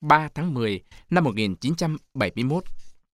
3 tháng 10 năm 1971.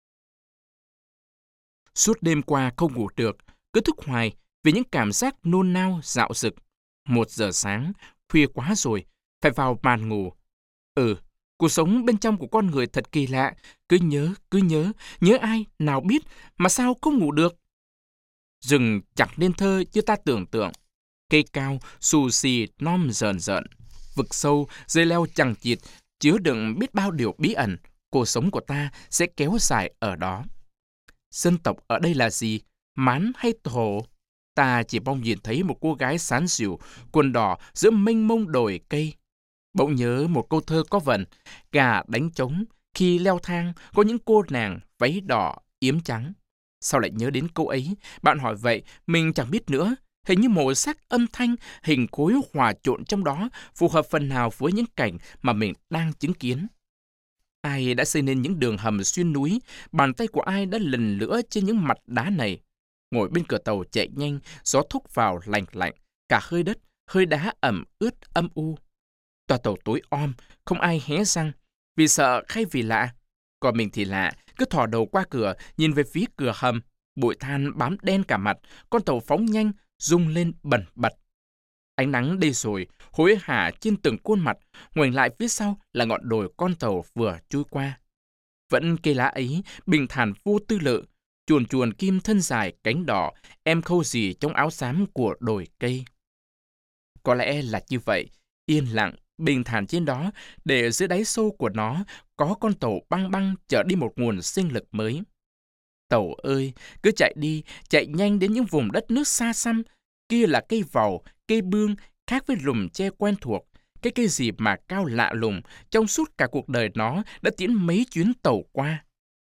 Suốt đêm qua không ngủ được, cứ thức hoài vì những cảm giác nôn nao dạo dực. 1 giờ sáng, khuya quá rồi, phải vào màn ngủ. Cuộc sống bên trong của con người thật kỳ lạ, cứ nhớ ai, nào biết, mà sao không ngủ được. Rừng chẳng nên thơ như ta tưởng tượng. Cây cao, xù xì, non rờn rợn. Vực sâu, dây leo chằng chịt, chứa đựng biết bao điều bí ẩn. Cuộc sống của ta sẽ kéo dài ở đó. Dân tộc ở đây là gì? Mán hay Thổ? Ta chỉ mong nhìn thấy một cô gái xán xỉu, quần đỏ giữa mênh mông đồi cây. Bỗng nhớ một câu thơ có vần: gà đánh trống, khi leo thang có những cô nàng váy đỏ, yếm trắng. Sao lại nhớ đến câu ấy? Bạn hỏi vậy, mình chẳng biết nữa. Hình như màu sắc, âm thanh, hình khối hòa trộn trong đó phù hợp phần nào với những cảnh mà mình đang chứng kiến. Ai đã xây nên những đường hầm xuyên núi, bàn tay của ai đã lần lữa trên những mặt đá này. Ngồi bên cửa tàu chạy nhanh, gió thúc vào lạnh lạnh, cả hơi đất, hơi đá ẩm ướt âm u. Toa tàu tối om, không ai hé răng, vì sợ hay vì lạ. Còn mình thì lạ, cứ thò đầu qua cửa, nhìn về phía cửa hầm, bụi than bám đen cả mặt, con tàu phóng nhanh, rung lên bần bật. Ánh nắng đây rồi, hối hả trên từng khuôn mặt, ngoảnh lại phía sau là ngọn đồi con tàu vừa trôi qua. Vẫn cây lá ấy, bình thản vô tư lự, chuồn chuồn kim thân dài cánh đỏ, em khâu gì trong áo xám của đồi cây. Có lẽ là như vậy, yên lặng, bình thản trên đó, để dưới đáy sâu của nó có con tàu băng băng chở đi một nguồn sinh lực mới. Tàu ơi, cứ chạy đi, chạy nhanh đến những vùng đất nước xa xăm. Kia là cây vàu, cây bương, khác với lùm tre quen thuộc. Cái cây gì mà cao lạ lùng, trong suốt cả cuộc đời nó đã tiến mấy chuyến tàu qua.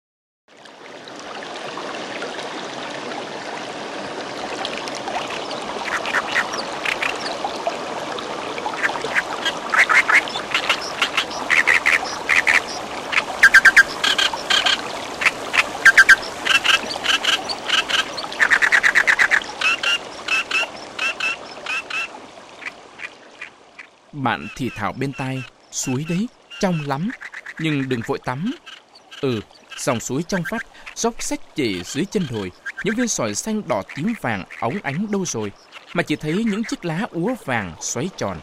Bạn thì thào bên tai, suối đấy, trong lắm, nhưng đừng vội tắm. Dòng suối trong vắt, róc rách chảy dưới chân đồi, những viên sỏi xanh đỏ tím vàng óng ánh đâu rồi, mà chỉ thấy những chiếc lá úa vàng xoáy tròn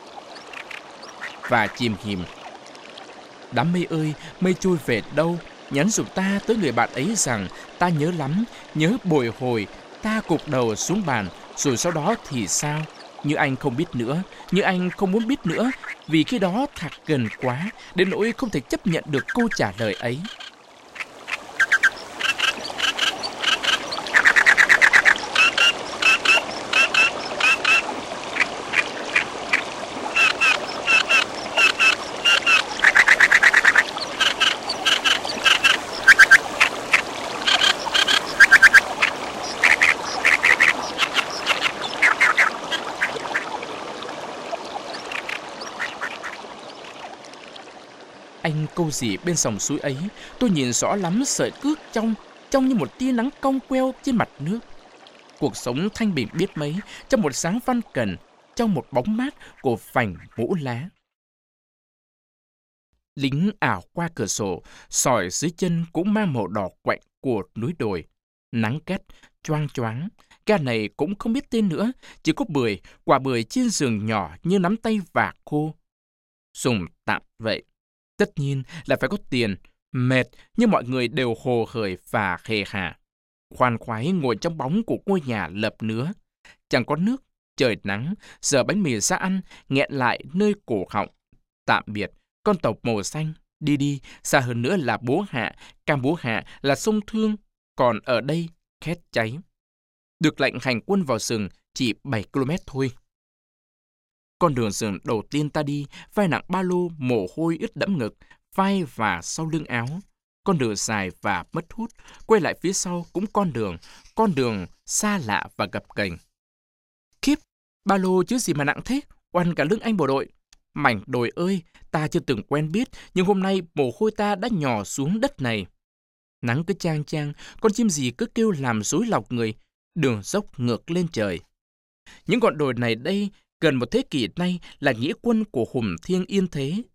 và chìm hiềm. Đám mây ơi, mây trôi về đâu, nhắn giùm ta tới người bạn ấy rằng ta nhớ lắm, nhớ bồi hồi, ta cụp đầu xuống bàn, rồi sau đó thì sao? Như anh không biết nữa, như anh không muốn biết nữa, vì khi đó thật gần quá, đến nỗi không thể chấp nhận được câu trả lời ấy. Anh câu gì bên dòng suối ấy, tôi nhìn rõ lắm sợi cước trong như một tia nắng cong queo trên mặt nước. Cuộc sống thanh bình biết mấy, trong một sáng văn cần, trong một bóng mát của phành mũ lá. Lính ảo qua cửa sổ, sỏi dưới chân cũng mang màu đỏ quạnh của núi đồi. Nắng két, choang choáng, ca này cũng không biết tên nữa, chỉ có bưởi, quả bưởi trên giường nhỏ như nắm tay vả khô. Dùng tạm vậy. Tất nhiên là phải có tiền, mệt nhưng mọi người đều hồ hởi và hề hà. Khoan khoái ngồi trong bóng của ngôi nhà lợp nứa. Chẳng có nước, trời nắng, giờ bánh mì ra ăn, nghẹn lại nơi cổ họng. Tạm biệt, con tàu màu xanh, đi, xa hơn nữa là Bố Hạ, Cam Bố Hạ là sông Thương, còn ở đây khét cháy. Được lệnh hành quân vào rừng chỉ 7 km thôi. Con đường rừng đầu tiên ta đi, vai nặng ba lô, mồ hôi ướt đẫm ngực, vai và sau lưng áo. Con đường dài và mất hút, quay lại phía sau cũng con đường xa lạ và gập ghềnh. Khiếp, ba lô chứ gì mà nặng thế, oằn cả lưng anh bộ đội. Mảnh đồi ơi, ta chưa từng quen biết, nhưng hôm nay mồ hôi ta đã nhỏ xuống đất này. Nắng cứ chang chang, con chim gì cứ kêu làm rối lọc người, đường dốc ngược lên trời. Những ngọn đồi này đây, gần một thế kỷ nay là nghĩa quân của Hùng Thiêng Yên Thế.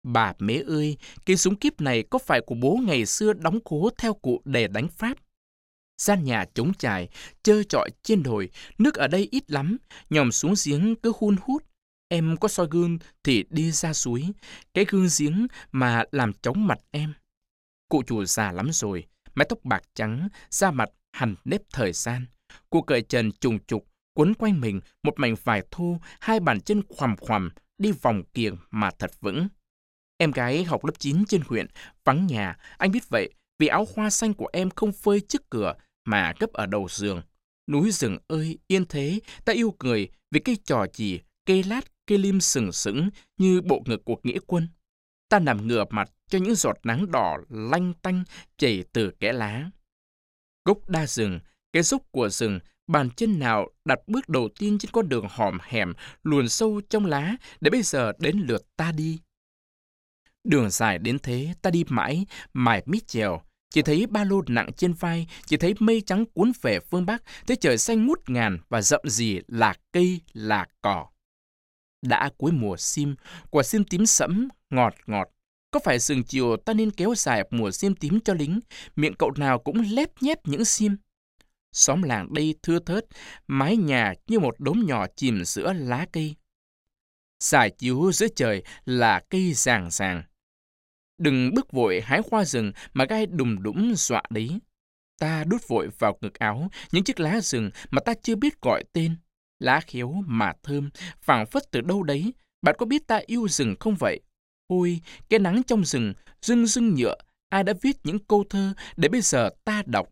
Bà mế ơi, cây súng kíp này có phải của bố ngày xưa đóng cố theo cụ để đánh Pháp? Gian nhà trống trải, trơ trọi trên đồi, nước ở đây ít lắm, nhòm xuống giếng cứ hun hút. Em có soi gương thì đi ra suối, cái gương giếng mà làm chóng mặt em. Cụ chủ già lắm rồi, mái tóc bạc trắng, da mặt hằn nếp thời gian. Cụ cởi trần trùng trục, quấn quanh mình một mảnh vải thô, hai bàn chân khoằm khoằm, đi vòng kiềng mà thật vững. Em gái học lớp 9 trên huyện, vắng nhà, anh biết vậy, vì áo hoa xanh của em không phơi trước cửa mà gấp ở đầu giường. Núi rừng ơi, yên thế, ta yêu người vì cây trò chỉ, cây lát, cây lim sừng sững như bộ ngực của nghĩa quân. Ta nằm ngửa mặt cho những giọt nắng đỏ lanh tanh chảy từ kẽ lá. Gốc đa rừng, cái dốc của rừng, bàn chân nào đặt bước đầu tiên trên con đường hòm hẻm luồn sâu trong lá để bây giờ đến lượt ta đi. Đường dài đến thế, ta đi mãi, mải mít chèo. Chỉ thấy ba lô nặng trên vai, chỉ thấy mây trắng cuốn về phương Bắc, thấy trời xanh ngút ngàn và rậm rì là cây, là cỏ. Đã cuối mùa sim, quả sim tím sẫm, ngọt ngọt. Có phải rừng chiều ta nên kéo dài mùa sim tím cho lính, miệng cậu nào cũng lép nhép những sim. Xóm làng đây thưa thớt, mái nhà như một đốm nhỏ chìm giữa lá cây. Xài chiếu giữa trời là cây ràng ràng. Đừng bước vội hái hoa rừng mà gai đùng đũng dọa đấy. Ta đút vội vào ngực áo những chiếc lá rừng mà ta chưa biết gọi tên. Lá khéo mà thơm, phảng phất từ đâu đấy. Bạn có biết ta yêu rừng không vậy? Ôi, cái nắng trong rừng, rưng rưng nhựa, ai đã viết những câu thơ để bây giờ ta đọc.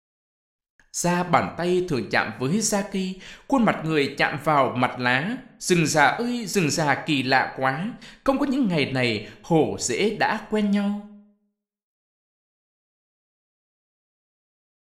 Da bàn tay thường chạm với da cây, khuôn mặt người chạm vào mặt lá. Rừng già ơi, rừng già kỳ lạ quá, không có những ngày này hổ dễ đã quen nhau.